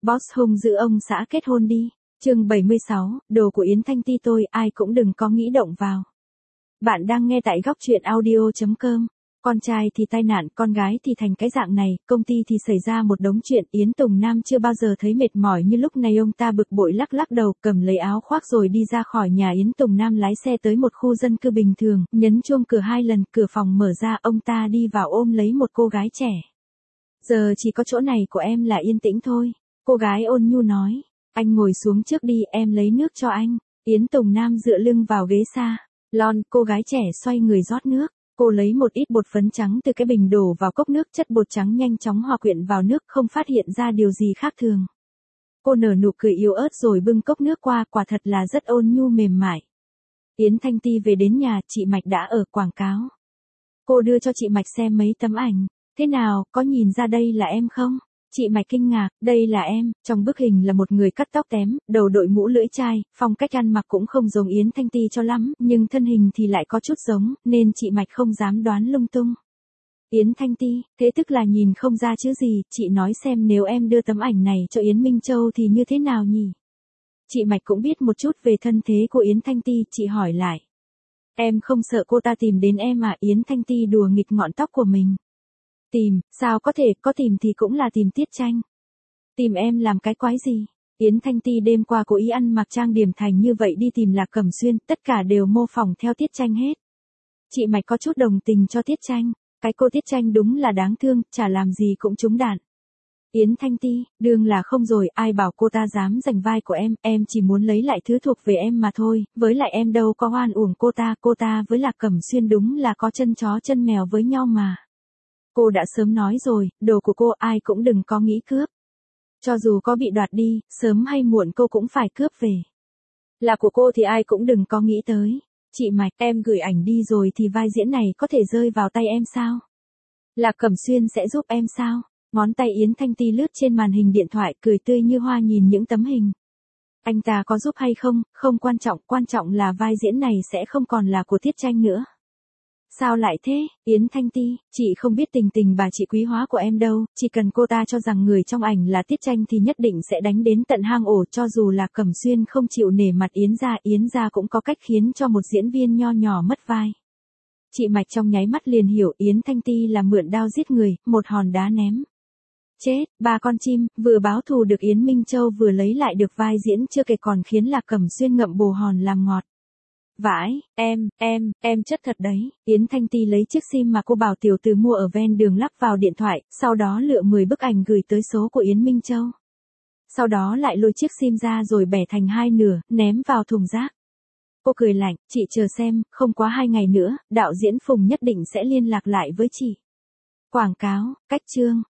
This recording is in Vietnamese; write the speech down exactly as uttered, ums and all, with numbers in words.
Boss hung giữ ông xã kết hôn đi. Chương bảy mươi sáu, đồ của Yến Thanh Ti tôi ai cũng đừng có nghĩ động vào. Bạn đang nghe tại góc truyện audio chấm com. Con trai thì tai nạn, con gái thì thành cái dạng này, công ty thì xảy ra một đống chuyện. Yến Tùng Nam chưa bao giờ thấy mệt mỏi như lúc này, ông ta bực bội lắc lắc đầu, cầm lấy áo khoác rồi đi ra khỏi nhà. Yến Tùng Nam lái xe tới một khu dân cư bình thường, nhấn chuông cửa hai lần, cửa phòng mở ra, ông ta đi vào ôm lấy một cô gái trẻ. Giờ chỉ có chỗ này của em là yên tĩnh thôi. Cô gái ôn nhu nói, anh ngồi xuống trước đi, em lấy nước cho anh. Yến Tùng Nam dựa lưng vào ghế salon, cô gái trẻ xoay người rót nước. Cô lấy một ít bột phấn trắng từ cái bình đổ vào cốc nước, chất bột trắng nhanh chóng hòa quyện vào nước, không phát hiện ra điều gì khác thường. Cô nở nụ cười yếu ớt rồi bưng cốc nước qua, quả thật là rất ôn nhu mềm mại. Yến Thanh Ti về đến nhà, chị Mạch đã ở quảng cáo. Cô đưa cho chị Mạch xem mấy tấm ảnh. Thế nào, có nhìn ra đây là em không? Chị Mạch kinh ngạc, đây là em. Trong bức hình là một người cắt tóc tém, đầu đội mũ lưỡi chai, phong cách ăn mặc cũng không giống Yến Thanh Ti cho lắm, nhưng thân hình thì lại có chút giống, nên chị Mạch không dám đoán lung tung. Yến Thanh Ti, thế tức là nhìn không ra chứ gì, chị nói xem nếu em đưa tấm ảnh này cho Yến Minh Châu thì như thế nào nhỉ? Chị Mạch cũng biết một chút về thân thế của Yến Thanh Ti, chị hỏi lại. Em không sợ cô ta tìm đến em à? Yến Thanh Ti đùa nghịch ngọn tóc của mình. Tìm, sao có thể, có tìm thì cũng là tìm Tiết Tranh. Tìm em làm cái quái gì? Yến Thanh Ti đêm qua cố ý ăn mặc trang điểm thành như vậy đi tìm Lạc Cẩm Xuyên, tất cả đều mô phỏng theo Tiết Tranh hết. Chị Mạch có chút đồng tình cho Tiết Tranh, cái cô Tiết Tranh đúng là đáng thương, chả làm gì cũng trúng đạn. Yến Thanh Ti, đương là không rồi, ai bảo cô ta dám giành vai của em, em chỉ muốn lấy lại thứ thuộc về em mà thôi, với lại em đâu có oan uổng cô ta, cô ta với Lạc Cẩm Xuyên đúng là có chân chó chân mèo với nhau mà. Cô đã sớm nói rồi, đồ của cô ai cũng đừng có nghĩ cướp. Cho dù có bị đoạt đi, sớm hay muộn cô cũng phải cướp về. Là của cô thì ai cũng đừng có nghĩ tới. Chị Mạch, em gửi ảnh đi rồi thì vai diễn này có thể rơi vào tay em sao? Lạc Cẩm Xuyên sẽ giúp em sao? Ngón tay Yến Thanh Ti lướt trên màn hình điện thoại, cười tươi như hoa nhìn những tấm hình. Anh ta có giúp hay không, không quan trọng, quan trọng là vai diễn này sẽ không còn là của Tiết Tranh nữa. Sao lại thế, Yến Thanh Ti, chị không biết tình tình bà chị quý hóa của em đâu, chỉ cần cô ta cho rằng người trong ảnh là Tiết Tranh thì nhất định sẽ đánh đến tận hang ổ, cho dù là Cẩm Xuyên không chịu nể mặt Yến gia, Yến gia cũng có cách khiến cho một diễn viên nho nhỏ mất vai. Chị Mạch trong nháy mắt liền hiểu Yến Thanh Ti là mượn đao giết người, một hòn đá ném. Chết, ba con chim, vừa báo thù được Yến Minh Châu vừa lấy lại được vai diễn chưa kể còn khiến Lạc Cẩm Xuyên ngậm bồ hòn làm ngọt. Vãi, em, em, em chất thật đấy. Yến Thanh Ti lấy chiếc sim mà cô bảo tiểu từ mua ở ven đường lắp vào điện thoại, sau đó lựa mười bức ảnh gửi tới số của Yến Minh Châu. Sau đó lại lôi chiếc sim ra rồi bẻ thành hai nửa, ném vào thùng rác. Cô cười lạnh, chị chờ xem, không quá hai ngày nữa, đạo diễn Phùng nhất định sẽ liên lạc lại với chị. Quảng cáo, cách chương.